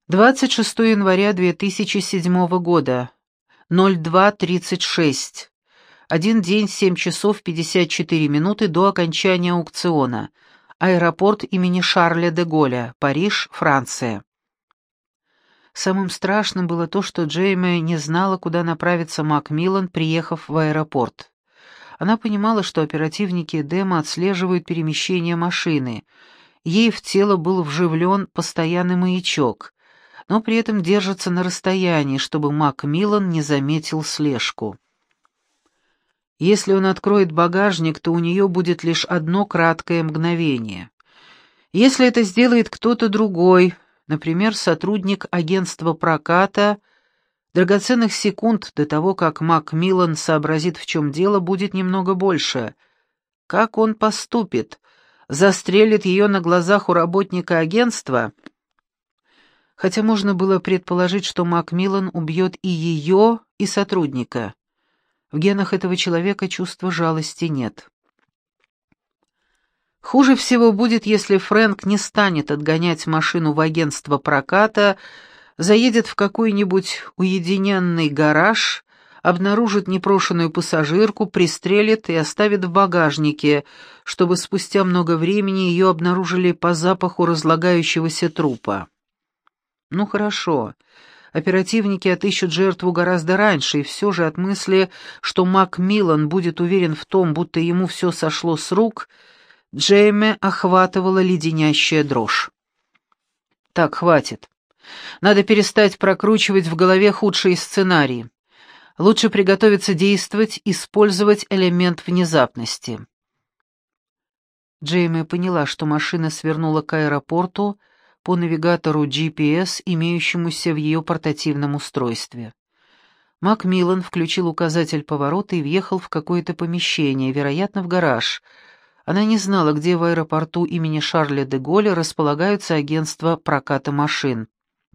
26 января 2007 года, 02:36. 1 день 7 часов 54 минуты до окончания аукциона. Аэропорт имени Шарля де Голля, Париж, Франция. Самым страшным было то, что Джейми не знала, куда направится Макмиллан, приехав в аэропорт. Она понимала, что оперативники Эдема отслеживают перемещение машины. Ей в тело был вживлен постоянный маячок, но при этом держится на расстоянии, чтобы Макмиллан не заметил слежку. Если он откроет багажник, то у нее будет лишь одно краткое мгновение. Если это сделает кто-то другой, например, сотрудник агентства проката, драгоценных секунд до того, как Макмиллан сообразит, в чем дело, будет немного больше. Как он поступит? Застрелит ее на глазах у работника агентства? Хотя можно было предположить, что Макмиллан убьет и ее, и сотрудника. В генах этого человека чувства жалости нет. Хуже всего будет, если Фрэнк не станет отгонять машину в агентство проката, заедет в какой-нибудь уединенный гараж, обнаружит непрошенную пассажирку, пристрелит и оставит в багажнике, чтобы спустя много времени ее обнаружили по запаху разлагающегося трупа. Ну хорошо, оперативники отыщут жертву гораздо раньше, и все же от мысли, что Макмиллан будет уверен в том, будто ему все сошло с рук, Джейми охватывала леденящая дрожь. Так, хватит. Надо перестать прокручивать в голове худшие сценарии. Лучше приготовиться действовать, использовать элемент внезапности. Джейми поняла, что машина свернула к аэропорту по навигатору GPS, имеющемуся в ее портативном устройстве. Макмиллан включил указатель поворота и въехал в какое-то помещение, вероятно, в гараж. Она не знала, где в аэропорту имени Шарля де Голля располагаются агентства проката машин.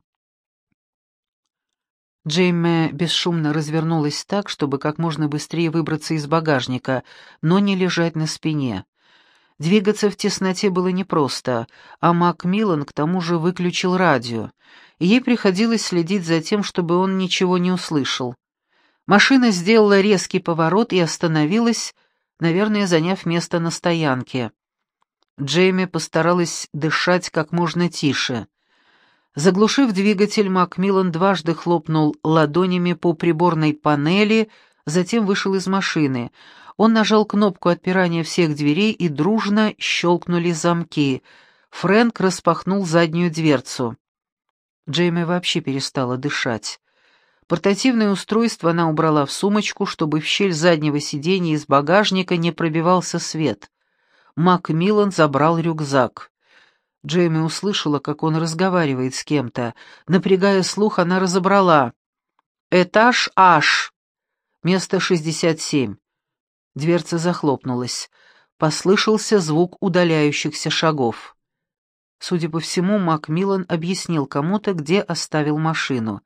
Джейми бесшумно развернулась так, чтобы как можно быстрее выбраться из багажника, но не лежать на спине. Двигаться в тесноте было непросто, а Макмиллан к тому же выключил радио, и ей приходилось следить за тем, чтобы он ничего не услышал. Машина сделала резкий поворот и остановилась, наверное, заняв место на стоянке. Джейми постаралась дышать как можно тише. Заглушив двигатель, Макмиллан дважды хлопнул ладонями по приборной панели, затем вышел из машины. Он нажал кнопку отпирания всех дверей, и дружно щелкнули замки. Фрэнк распахнул заднюю дверцу. Джейми вообще перестала дышать. Портативное устройство она убрала в сумочку, чтобы в щель заднего сиденья из багажника не пробивался свет. Макмиллан забрал рюкзак. Джейми услышала, как он разговаривает с кем-то. Напрягая слух, она разобрала. «Этаж H. Место 67». Дверца захлопнулась. Послышался звук удаляющихся шагов. Судя по всему, Макмиллан объяснил кому-то, где оставил машину.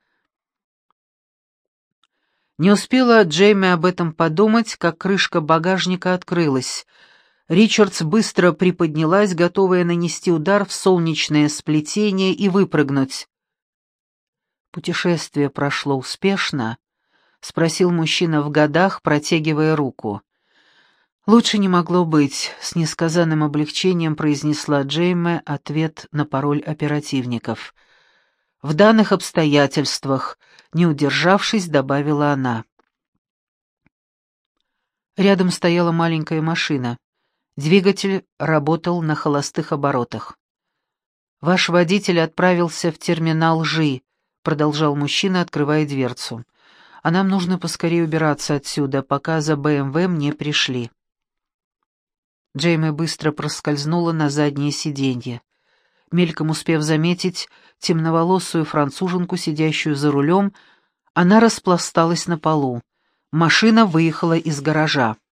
Не успела Джейми об этом подумать, как крышка багажника открылась. Ричардс быстро приподнялась, готовая нанести удар в солнечное сплетение и выпрыгнуть. «Путешествие прошло успешно?» — спросил мужчина в годах, протягивая руку. «Лучше не могло быть», — с несказанным облегчением произнесла Джейми ответ на пароль оперативников. «В данных обстоятельствах», — не удержавшись, добавила она. Рядом стояла маленькая машина. Двигатель работал на холостых оборотах. «Ваш водитель отправился в терминал Жи», — продолжал мужчина, открывая дверцу. «А нам нужно поскорее убираться отсюда, пока за БМВ не пришли». Джейми быстро проскользнула на заднее сиденье. Мельком успев заметить темноволосую француженку, сидящую за рулем, она распласталась на полу. Машина выехала из гаража.